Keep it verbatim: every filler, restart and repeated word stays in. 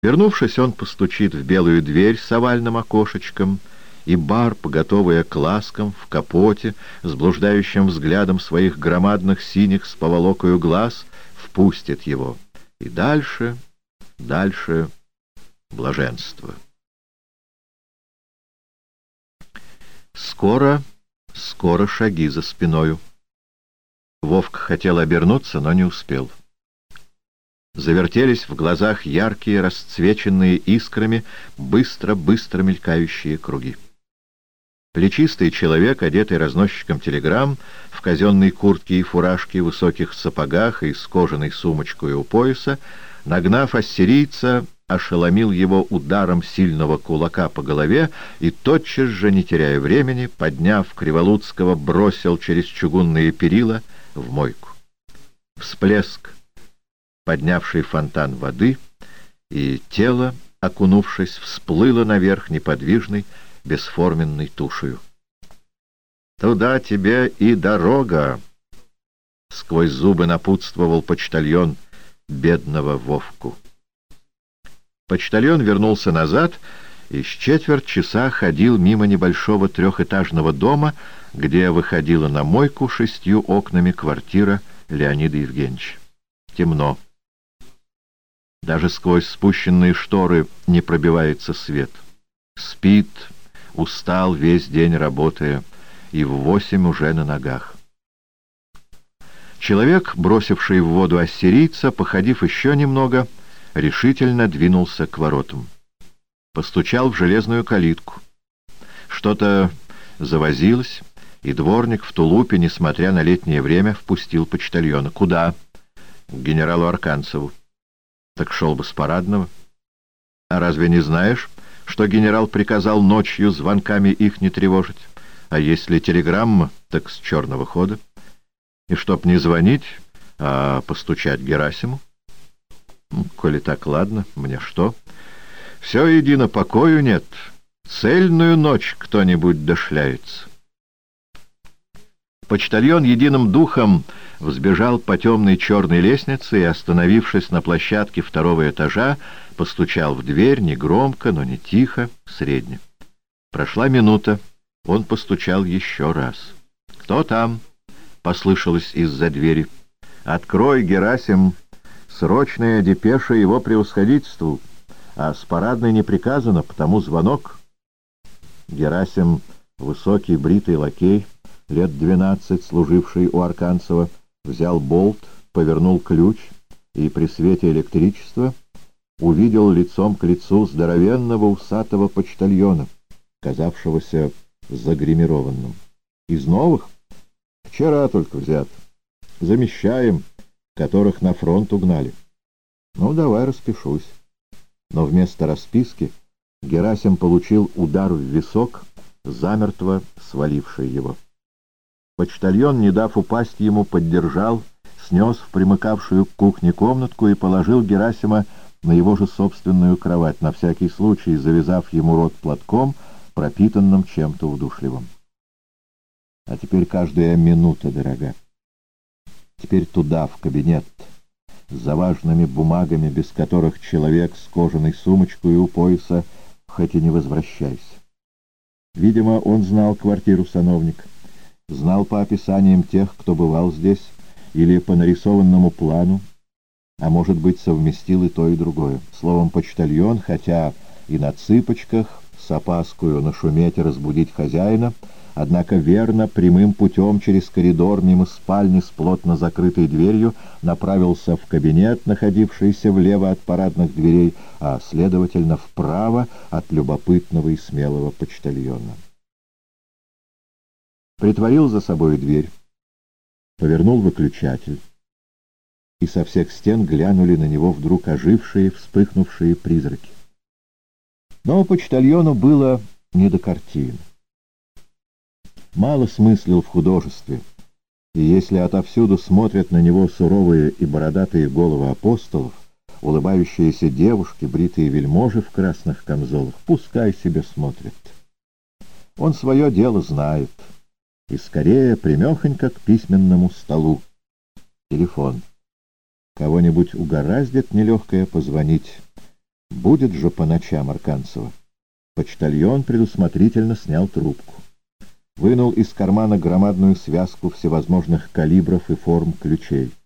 Вернувшись, он постучит в белую дверь с овальным окошечком, и Барб, готовая к ласкам, в капоте, с блуждающим взглядом своих громадных синих с поволокою глаз, впустит его. И дальше, дальше блаженство. Скоро, скоро шаги за спиною. Вовка хотел обернуться, но не успел. Завертелись в глазах яркие, расцвеченные искрами, быстро-быстро мелькающие круги. Плечистый человек, одетый разносчиком телеграмм, в казенной куртке и фуражке, высоких сапогах и с кожаной сумочкой у пояса, нагнав ассирийца, ошеломил его ударом сильного кулака по голове и, тотчас же, не теряя времени, подняв Криволуцкого, бросил через чугунные перила в мойку. Всплеск, поднявший фонтан воды, и тело, окунувшись, всплыло наверх неподвижной, бесформенной тушью. «Туда тебе и дорога!» — сквозь зубы напутствовал почтальон бедного Вовку. Почтальон вернулся назад и с четверть часа ходил мимо небольшого трехэтажного дома, где выходила на мойку шестью окнами квартира Леонида Евгеньевича. Темно. Даже сквозь спущенные шторы не пробивается свет. Спит, устал весь день работая, и в восемь уже на ногах. Человек, бросивший в воду ассирийца, походив еще немного, решительно двинулся к воротам. Постучал в железную калитку. Что-то завозилось, и дворник в тулупе, несмотря на летнее время, впустил почтальона. «Куда?» «К генералу Арканцеву». «Так шел бы с парадного». «А разве не знаешь, что генерал приказал ночью звонками их не тревожить? А если телеграмма, так с черного хода. И чтоб не звонить, а постучать Герасиму?» «Коли так, ладно, мне что? Все едино, покою нет. Цельную ночь кто-нибудь дошляется». Почтальон единым духом взбежал по темной черной лестнице и, остановившись на площадке второго этажа, постучал в дверь негромко, но не тихо, средне. Прошла минута, он постучал еще раз. «Кто там?» — послышалось из-за двери. «Открой, Герасим, срочная депеша его превосходительству, а с парадной не приказано, потому звонок». Герасим, высокий бритый лакей, лет двенадцать, служивший у Арканцева, взял болт, повернул ключ и при свете электричества увидел лицом к лицу здоровенного усатого почтальона, казавшегося загримированным. «Из новых? Вчера только взят. Замещаем, которых на фронт угнали». «Ну, давай распишусь». Но вместо расписки Герасим получил удар в висок, замертво сваливший его. Почтальон, не дав упасть ему, поддержал, снес в примыкавшую к кухне комнатку и положил Герасима на его же собственную кровать, на всякий случай завязав ему рот платком, пропитанным чем-то удушливым. «А теперь каждая минута, дорога. Теперь туда, в кабинет, за важными бумагами, без которых человек с кожаной сумочкой у пояса хоть и не возвращайся». Видимо, он знал квартиру сановника. Знал по описаниям тех, кто бывал здесь, или по нарисованному плану, а может быть, совместил и то, и другое. Словом, почтальон, хотя и на цыпочках, с опаскою нашуметь и разбудить хозяина, однако верно, прямым путем через коридор мимо спальни с плотно закрытой дверью направился в кабинет, находившийся влево от парадных дверей, а, следовательно, вправо от любопытного и смелого почтальона. Притворил за собой дверь, повернул выключатель, и со всех стен глянули на него вдруг ожившие, вспыхнувшие призраки. Но почтальону было не до картин. Мало смыслил в художестве, и если отовсюду смотрят на него суровые и бородатые головы апостолов, улыбающиеся девушки, бритые вельможи в красных камзолах, пускай себе смотрят. Он свое дело знает. И скорее прямехонько к письменному столу. Телефон. Кого-нибудь угораздит нелегкое позвонить. Будет же по ночам Арканцева. Почтальон предусмотрительно снял трубку. Вынул из кармана громадную связку всевозможных калибров и форм ключей.